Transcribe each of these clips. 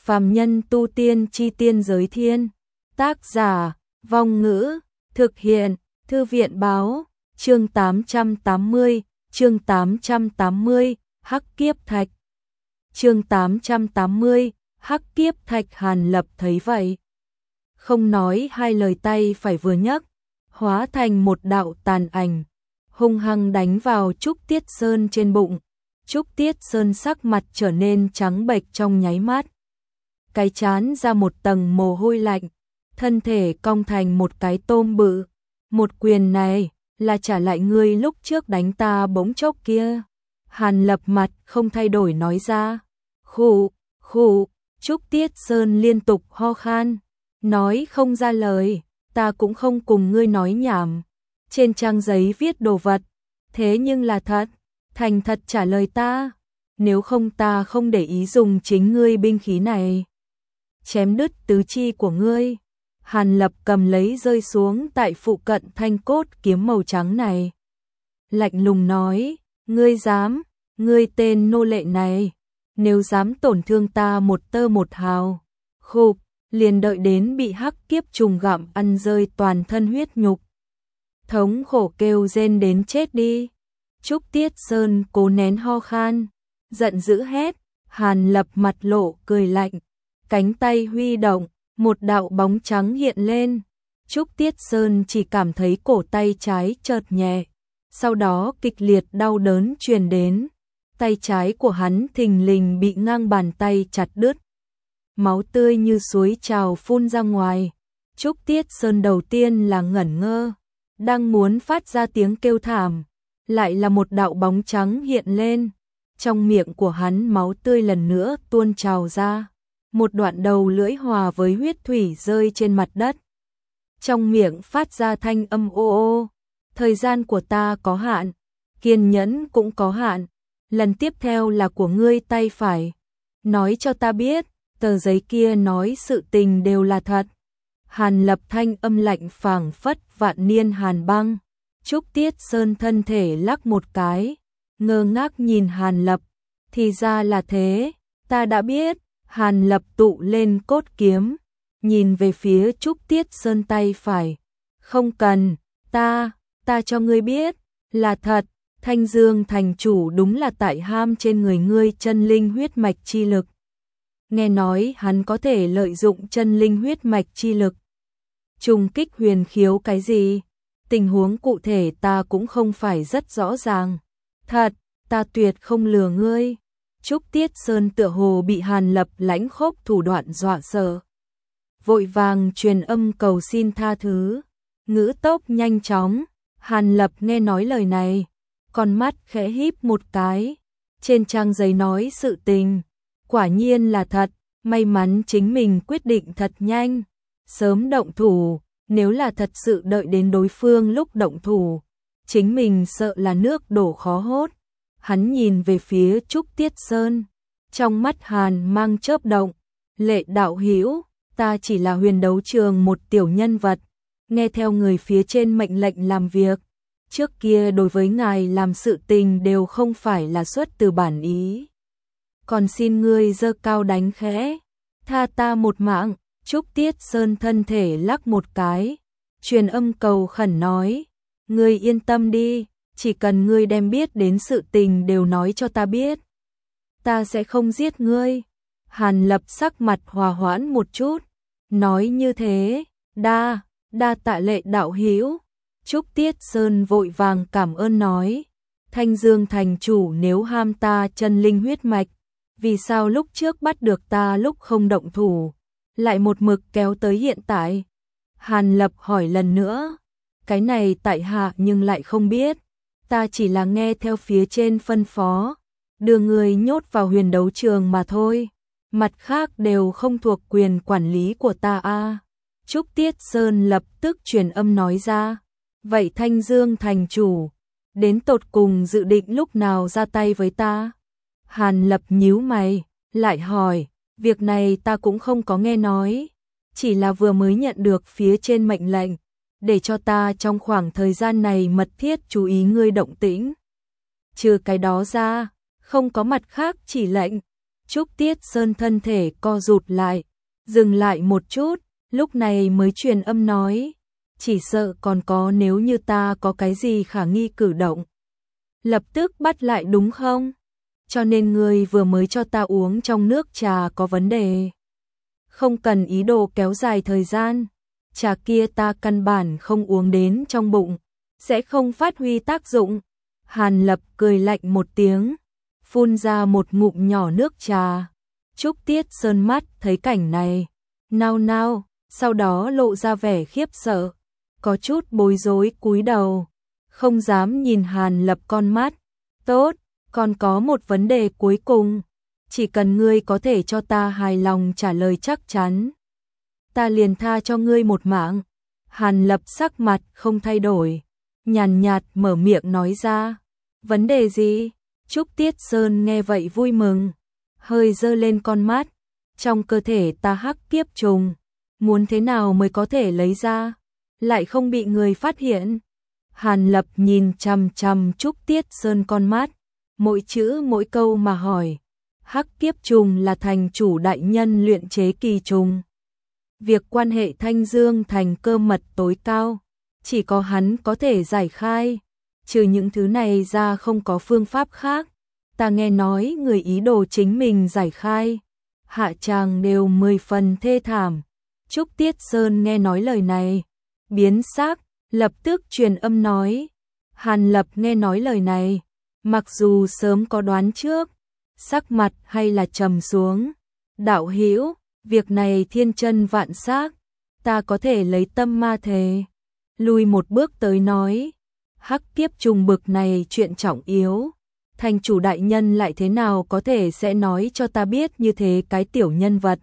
Phàm nhân tu tiên chi tiên giới thiên. Tác giả, Vong Ngữ, thực hiện, Thư viện báo, chương 880, Hắc Kiếp Thạch. Chương 880, Hắc Kiếp Thạch. Hàn Lập thấy vậy, không nói hai lời, tay phải vừa nhấc, hóa thành một đạo tàn ảnh, hung hăng đánh vào Trúc Tiết Sơn trên bụng. Trúc Tiết Sơn sắc mặt trở nên trắng bệch trong nháy mắt, cái trán ra một tầng mồ hôi lạnh, thân thể cong thành một cái tôm bự. Một quyền này là trả lại ngươi lúc trước đánh ta bỗng chốc kia. Hàn Lập mặt không thay đổi nói ra. Khụ, khụ. Trúc Tiết Sơn liên tục ho khan, nói không ra lời. Ta cũng không cùng ngươi nói nhảm. Trên trang giấy viết đồ vật, thế nhưng là thật. Thành thật trả lời ta, nếu không ta không để ý dùng chính ngươi binh khí này chém đứt tứ chi của ngươi. Hàn Lập cầm lấy rơi xuống tại phụ cận thanh cốt kiếm màu trắng này, lạnh lùng nói, ngươi dám, ngươi tên nô lệ này, nếu dám tổn thương ta một tơ một hào, khục, liền đợi đến bị hắc kiếp trùng gặm ăn rơi toàn thân huyết nhục, thống khổ kêu rên đến chết đi. Trúc Tiết Sơn cố nén ho khan, giận dữ hét. Hàn Lập mặt lộ cười lạnh, cánh tay huy động, một đạo bóng trắng hiện lên. Trúc Tiết Sơn chỉ cảm thấy cổ tay trái chợt nhẹ, sau đó kịch liệt đau đớn truyền đến. Tay trái của hắn thình lình bị ngang bàn tay chặt đứt, máu tươi như suối trào phun ra ngoài. Trúc Tiết Sơn đầu tiên là ngẩn ngơ, đang muốn phát ra tiếng kêu thảm, lại là một đạo bóng trắng hiện lên. Trong miệng của hắn máu tươi lần nữa tuôn trào ra, một đoạn đầu lưỡi hòa với huyết thủy rơi trên mặt đất. Trong miệng phát ra thanh âm ô ô, thời gian của ta có hạn, kiên nhẫn cũng có hạn, lần tiếp theo là của ngươi tay phải. Nói cho ta biết, tờ giấy kia nói sự tình đều là thật. Hàn Lập thanh âm lạnh phảng phất vạn niên hàn băng. Trúc Tiết Sơn thân thể lắc một cái, ngơ ngác nhìn Hàn Lập, thì ra là thế, ta đã biết. Hàn Lập tụ lên cốt kiếm, nhìn về phía Trúc Tiết Sơn tay phải, không cần, ta cho ngươi biết, là thật, Thanh Dương thành chủ đúng là tại ham trên người ngươi chân linh huyết mạch chi lực. Nghe nói hắn có thể lợi dụng chân linh huyết mạch chi lực trùng kích huyền khiếu cái gì? Tình huống cụ thể ta cũng không phải rất rõ ràng. Thật, ta tuyệt không lừa ngươi. Trúc Tiết Sơn tựa hồ bị Hàn Lập lãnh khốc thủ đoạn dọa sợ, vội vàng truyền âm cầu xin tha thứ, ngữ tốc nhanh chóng. Hàn Lập nghe nói lời này, con mắt khẽ híp một cái, trên trang giấy nói sự tình, quả nhiên là thật, may mắn chính mình quyết định thật nhanh, sớm động thủ, nếu là thật sự đợi đến đối phương lúc động thủ, chính mình sợ là nước đổ khó hốt. Hắn nhìn về phía Trúc Tiết Sơn, trong mắt hàn mang chớp động, Lệ đạo hữu, ta chỉ là huyền đấu trường một tiểu nhân vật, nghe theo người phía trên mệnh lệnh làm việc, trước kia đối với ngài làm sự tình đều không phải là xuất từ bản ý. Còn xin ngươi giơ cao đánh khẽ, tha ta một mạng. Trúc Tiết Sơn thân thể lắc một cái, truyền âm cầu khẩn nói, ngươi yên tâm đi, chỉ cần ngươi đem biết đến sự tình đều nói cho ta biết, ta sẽ không giết ngươi. Hàn Lập sắc mặt hòa hoãn một chút, nói như thế, đa tạ Lệ đạo hữu. Trúc Tiết Sơn vội vàng cảm ơn nói, Thanh Dương thành chủ nếu ham ta chân linh huyết mạch, vì sao lúc trước bắt được ta lúc không động thủ, lại một mực kéo tới hiện tại? Hàn Lập hỏi lần nữa, cái này tại hạ nhưng lại không biết, ta chỉ là nghe theo phía trên phân phó, đưa người nhốt vào huyền đấu trường mà thôi, mặt khác đều không thuộc quyền quản lý của ta a. Trúc Tiết Sơn lập tức truyền âm nói ra, vậy Thanh Dương thành chủ, đến tột cùng dự định lúc nào ra tay với ta? Hàn Lập nhíu mày, lại hỏi, việc này ta cũng không có nghe nói, chỉ là vừa mới nhận được phía trên mệnh lệnh, để cho ta trong khoảng thời gian này mật thiết chú ý ngươi động tĩnh. Trừ cái đó ra, không có mặt khác chỉ lệnh. Trúc Tiết Sơn thân thể co rụt lại, dừng lại một chút, lúc này mới truyền âm nói, chỉ sợ còn có nếu như ta có cái gì khả nghi cử động. Lập tức bắt lại đúng không? Cho nên ngươi vừa mới cho ta uống trong nước trà có vấn đề. Không cần ý đồ kéo dài thời gian, trà kia ta căn bản không uống đến trong bụng, sẽ không phát huy tác dụng. Hàn Lập cười lạnh một tiếng, phun ra một ngụm nhỏ nước trà. Trúc Tiết Sơn mắt thấy cảnh này, nao nao, sau đó lộ ra vẻ khiếp sợ, có chút bối rối cúi đầu, không dám nhìn Hàn Lập con mắt. Tốt, còn có một vấn đề cuối cùng, chỉ cần ngươi có thể cho ta hài lòng trả lời chắc chắn, ta liền tha cho ngươi một mạng. Hàn Lập sắc mặt không thay đổi, nhàn nhạt mở miệng nói ra. Vấn đề gì? Trúc Tiết Sơn nghe vậy vui mừng, hơi giơ lên con mắt. Trong cơ thể ta hắc kiếp trùng, muốn thế nào mới có thể lấy ra, lại không bị người phát hiện? Hàn Lập nhìn chằm chằm Trúc Tiết Sơn con mắt, mỗi chữ mỗi câu mà hỏi. Hắc kiếp trùng là thành chủ đại nhân luyện chế kỳ trùng. Việc quan hệ Thanh Dương thành cơ mật tối cao, chỉ có hắn có thể giải khai. Trừ những thứ này ra không có phương pháp khác. Ta nghe nói người ý đồ chính mình giải khai, hạ tràng đều 10 phần thê thảm. Trúc Tiết Sơn nghe nói lời này, biến sắc, lập tức truyền âm nói. Hàn Lập nghe nói lời này, mặc dù sớm có đoán trước, sắc mặt hay là trầm xuống. Đạo hữu, việc này thiên chân vạn xác, ta có thể lấy tâm ma thề. Lùi một bước tới nói, hắc kiếp trùng bực này chuyện trọng yếu, thành chủ đại nhân lại thế nào có thể sẽ nói cho ta biết như thế cái tiểu nhân vật.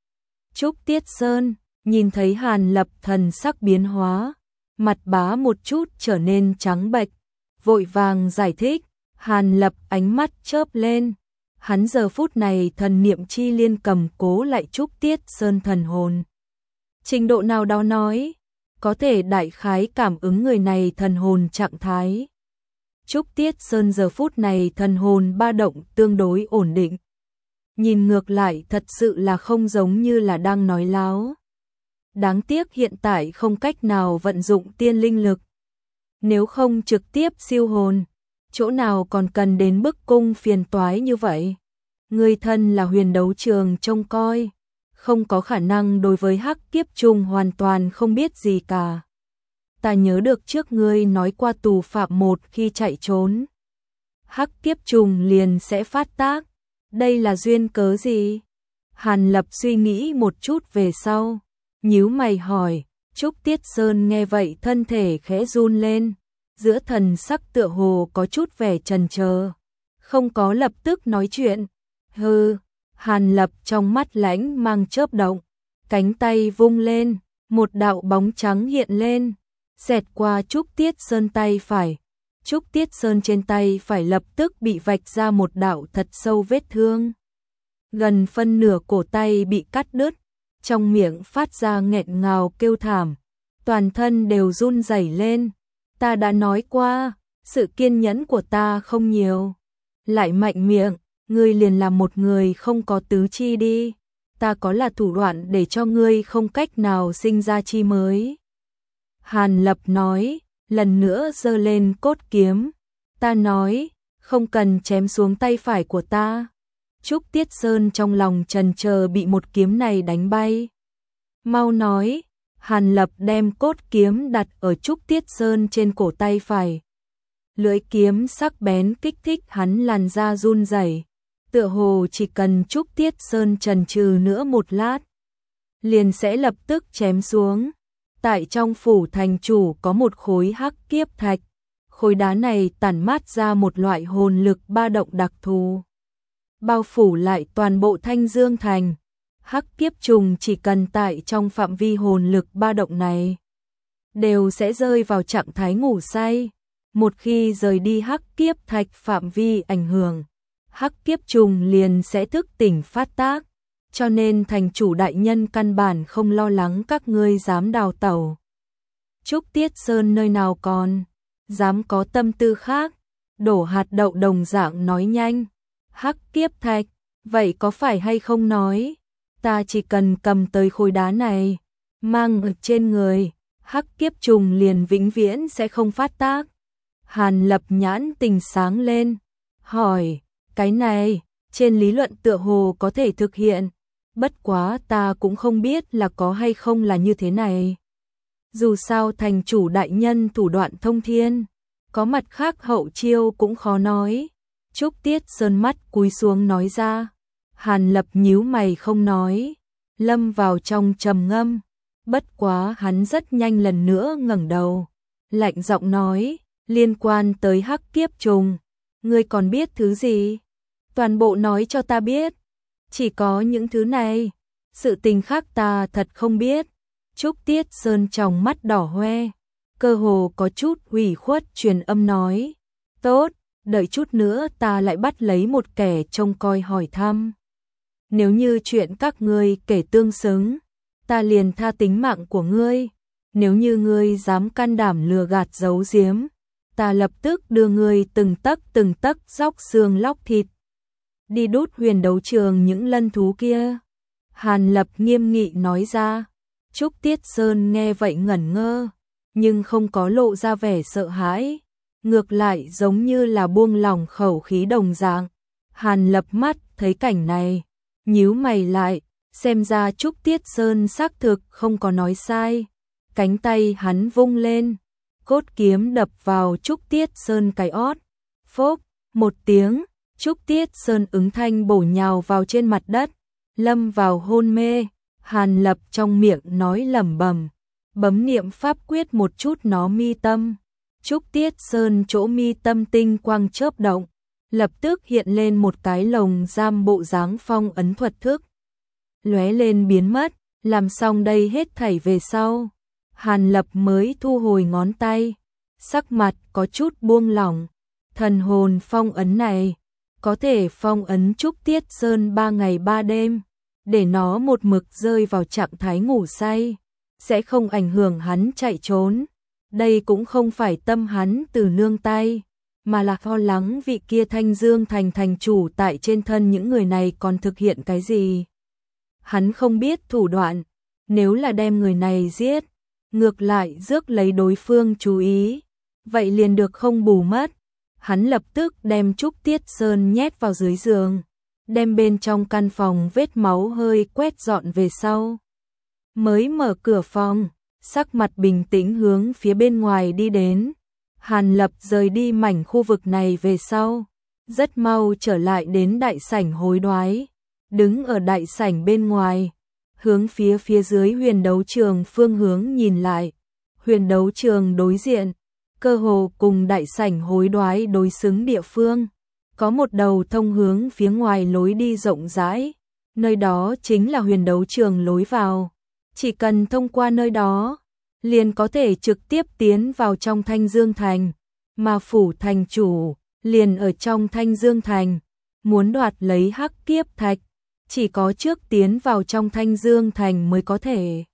Trúc Tiết Sơn nhìn thấy Hàn Lập thần sắc biến hóa, mặt bá một chút trở nên trắng bệch, vội vàng giải thích. Hàn Lập ánh mắt chớp lên, hắn giờ phút này thần niệm chi liên cầm cố lại Trúc Tiết Sơn thần hồn. Trình độ nào đó nói, có thể đại khái cảm ứng người này thần hồn trạng thái. Trúc Tiết Sơn giờ phút này thần hồn ba động tương đối ổn định. Nhìn ngược lại thật sự là không giống như là đang nói láo. Đáng tiếc hiện tại không cách nào vận dụng tiên linh lực. Nếu không trực tiếp siêu hồn, chỗ nào còn cần đến bức cung phiền toái như vậy. Người thân là huyền đấu trường trông coi, không có khả năng đối với hắc kiếp trùng hoàn toàn không biết gì cả. Ta nhớ được trước ngươi nói qua tù phạm một khi chạy trốn, hắc kiếp trùng liền sẽ phát tác. Đây là duyên cớ gì? Hàn Lập suy nghĩ một chút về sau, nhíu mày hỏi. Trúc Tiết Sơn nghe vậy thân thể khẽ run lên, giữa thần sắc tựa hồ có chút vẻ chần chờ, không có lập tức nói chuyện. Hừ. Hàn Lập trong mắt lãnh mang chớp động, cánh tay vung lên, một đạo bóng trắng hiện lên, xẹt qua Trúc Tiết Sơn tay phải. Trúc Tiết Sơn trên tay phải lập tức bị vạch ra một đạo thật sâu vết thương. Gần phân nửa cổ tay bị cắt đứt, trong miệng phát ra nghẹn ngào kêu thảm, toàn thân đều run rẩy lên. Ta đã nói qua, sự kiên nhẫn của ta không nhiều. Lại mạnh miệng, ngươi liền là một người không có tứ chi đi. Ta có là thủ đoạn để cho ngươi không cách nào sinh ra chi mới. Hàn Lập nói, lần nữa giơ lên cốt kiếm. Ta nói, không cần chém xuống tay phải của ta. Trúc Tiết Sơn trong lòng chần chờ bị một kiếm này đánh bay. Mau nói. Hàn Lập đem cốt kiếm đặt ở Trúc Tiết Sơn trên cổ tay phải. Lưỡi kiếm sắc bén kích thích hắn làn da run rẩy, tựa hồ chỉ cần Trúc Tiết Sơn chần chừ nữa một lát, liền sẽ lập tức chém xuống. Tại trong phủ thành chủ có một khối hắc kiếp thạch, khối đá này tản mát ra một loại hồn lực ba động đặc thù, bao phủ lại toàn bộ Thanh Dương thành. Hắc kiếp trùng chỉ cần tại trong phạm vi hồn lực ba động này, đều sẽ rơi vào trạng thái ngủ say. Một khi rời đi hắc kiếp thạch phạm vi ảnh hưởng, hắc kiếp trùng liền sẽ thức tỉnh phát tác, cho nên thành chủ đại nhân căn bản không lo lắng các ngươi dám đào tẩu. Trúc Tiết Sơn nơi nào còn dám có tâm tư khác, đổ hạt đậu đồng dạng nói nhanh. Hắc kiếp thạch, vậy có phải hay không nói, ta chỉ cần cầm tới khối đá này, mang ở trên người, hắc kiếp trùng liền vĩnh viễn sẽ không phát tác. Hàn Lập nhãn tình sáng lên, hỏi, cái này, trên lý luận tựa hồ có thể thực hiện, bất quá ta cũng không biết là có hay không là như thế này. Dù sao thành chủ đại nhân thủ đoạn thông thiên, có mặt khác hậu chiêu cũng khó nói. Trúc Tiết Sơn mắt cúi xuống nói ra. Hàn Lập nhíu mày không nói, lâm vào trong trầm ngâm. Bất quá hắn rất nhanh lần nữa ngẩng đầu, lạnh giọng nói, liên quan tới hắc kiếp trùng, ngươi còn biết thứ gì? Toàn bộ nói cho ta biết, chỉ có những thứ này, sự tình khác ta thật không biết. Trúc Tiết Sơn trong mắt đỏ hoe, cơ hồ có chút ủy khuất truyền âm nói, tốt, đợi chút nữa ta lại bắt lấy một kẻ trông coi hỏi thăm. Nếu như chuyện các ngươi kể tương xứng, ta liền tha tính mạng của ngươi. Nếu như ngươi dám can đảm lừa gạt giấu giếm, ta lập tức đưa ngươi từng tấc róc xương lóc thịt, đi đốt huyền đấu trường những lân thú kia. Hàn Lập nghiêm nghị nói ra. Trúc Tiết Sơn nghe vậy ngẩn ngơ, nhưng không có lộ ra vẻ sợ hãi, ngược lại giống như là buông lỏng khẩu khí đồng dạng. Hàn Lập mắt thấy cảnh này, nhíu mày lại, xem ra Trúc Tiết Sơn xác thực không có nói sai. Cánh tay hắn vung lên, cốt kiếm đập vào Trúc Tiết Sơn cái ót. Phốc, một tiếng, Trúc Tiết Sơn ứng thanh bổ nhào vào trên mặt đất, lâm vào hôn mê. Hàn Lập trong miệng nói lẩm bẩm, bấm niệm pháp quyết một chút nó mi tâm. Trúc Tiết Sơn chỗ mi tâm tinh quang chớp động, lập tức hiện lên một cái lồng giam bộ dáng phong ấn thuật thức. Lóe lên biến mất, làm xong đây hết thảy về sau. Hàn Lập mới thu hồi ngón tay, sắc mặt có chút buông lỏng. Thần hồn phong ấn này, có thể phong ấn Trúc Tiết Sơn 3 ngày 3 đêm. Để nó một mực rơi vào trạng thái ngủ say, sẽ không ảnh hưởng hắn chạy trốn. Đây cũng không phải tâm hắn từ nương tay, mà là lo lắng vị kia Thanh Dương thành thành chủ tại trên thân những người này còn thực hiện cái gì. Hắn không biết thủ đoạn, nếu là đem người này giết, ngược lại rước lấy đối phương chú ý, vậy liền được không bù mất. Hắn lập tức đem Trúc Tiết Sơn nhét vào dưới giường, đem bên trong căn phòng vết máu hơi quét dọn về sau. Mới mở cửa phòng, sắc mặt bình tĩnh hướng phía bên ngoài đi đến. Hàn Lập rời đi mảnh khu vực này về sau, rất mau trở lại đến đại sảnh hối đoái. Đứng ở đại sảnh bên ngoài, hướng phía dưới huyền đấu trường phương hướng nhìn lại. Huyền đấu trường đối diện, cơ hồ cùng đại sảnh hối đoái đối xứng địa phương. Có một đầu thông hướng phía ngoài lối đi rộng rãi, nơi đó chính là huyền đấu trường lối vào. Chỉ cần thông qua nơi đó, liền có thể trực tiếp tiến vào trong Thanh Dương Thành, mà phủ thành chủ liền ở trong Thanh Dương Thành. Muốn đoạt lấy hắc kiếp thạch, chỉ có trước tiến vào trong Thanh Dương Thành mới có thể.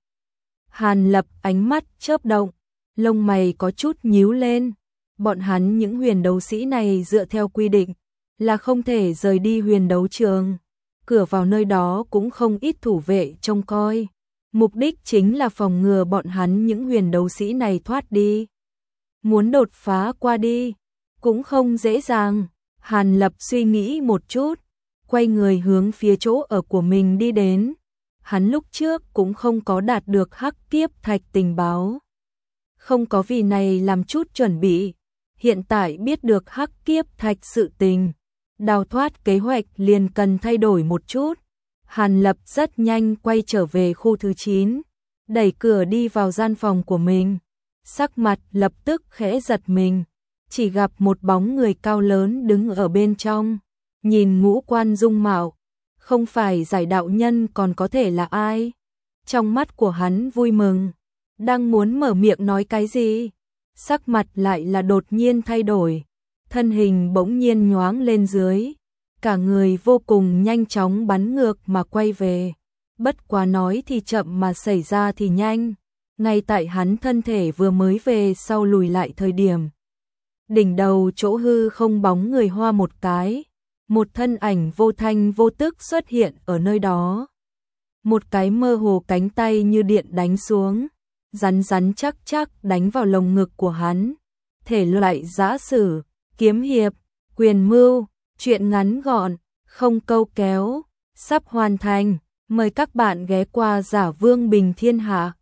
Hàn Lập ánh mắt chớp động, lông mày có chút nhíu lên. Bọn hắn những huyền đấu sĩ này dựa theo quy định là không thể rời đi huyền đấu trường. Cửa vào nơi đó cũng không ít thủ vệ trông coi. Mục đích chính là phòng ngừa bọn hắn những huyền đấu sĩ này thoát đi. Muốn đột phá qua đi, cũng không dễ dàng. Hàn Lập suy nghĩ một chút, quay người hướng phía chỗ ở của mình đi đến. Hắn lúc trước cũng không có đạt được hắc kiếp thạch tình báo, không có vì này làm chút chuẩn bị. Hiện tại biết được hắc kiếp thạch sự tình, đào thoát kế hoạch liền cần thay đổi một chút. Hàn Lập rất nhanh quay trở về khu thứ 9, đẩy cửa đi vào gian phòng của mình. Sắc mặt lập tức khẽ giật mình, chỉ gặp một bóng người cao lớn đứng ở bên trong. Nhìn ngũ quan dung mạo, không phải giải đạo nhân còn có thể là ai. Trong mắt của hắn vui mừng, đang muốn mở miệng nói cái gì, sắc mặt lại là đột nhiên thay đổi, thân hình bỗng nhiên nhoáng lên dưới, cả người vô cùng nhanh chóng bắn ngược mà quay về. Bất quá nói thì chậm mà xảy ra thì nhanh, ngay tại hắn thân thể vừa mới về sau lùi lại thời điểm, đỉnh đầu chỗ hư không bóng người hoa một cái, một thân ảnh vô thanh vô tức xuất hiện ở nơi đó. Một cái mơ hồ cánh tay như điện đánh xuống, rắn rắn chắc chắc đánh vào lồng ngực của hắn. Thể loại giã sử, kiếm hiệp, quyền mưu, truyện ngắn gọn, không câu kéo, sắp hoàn thành. Mời các bạn ghé qua Giả Vương Bình Thiên Hạ.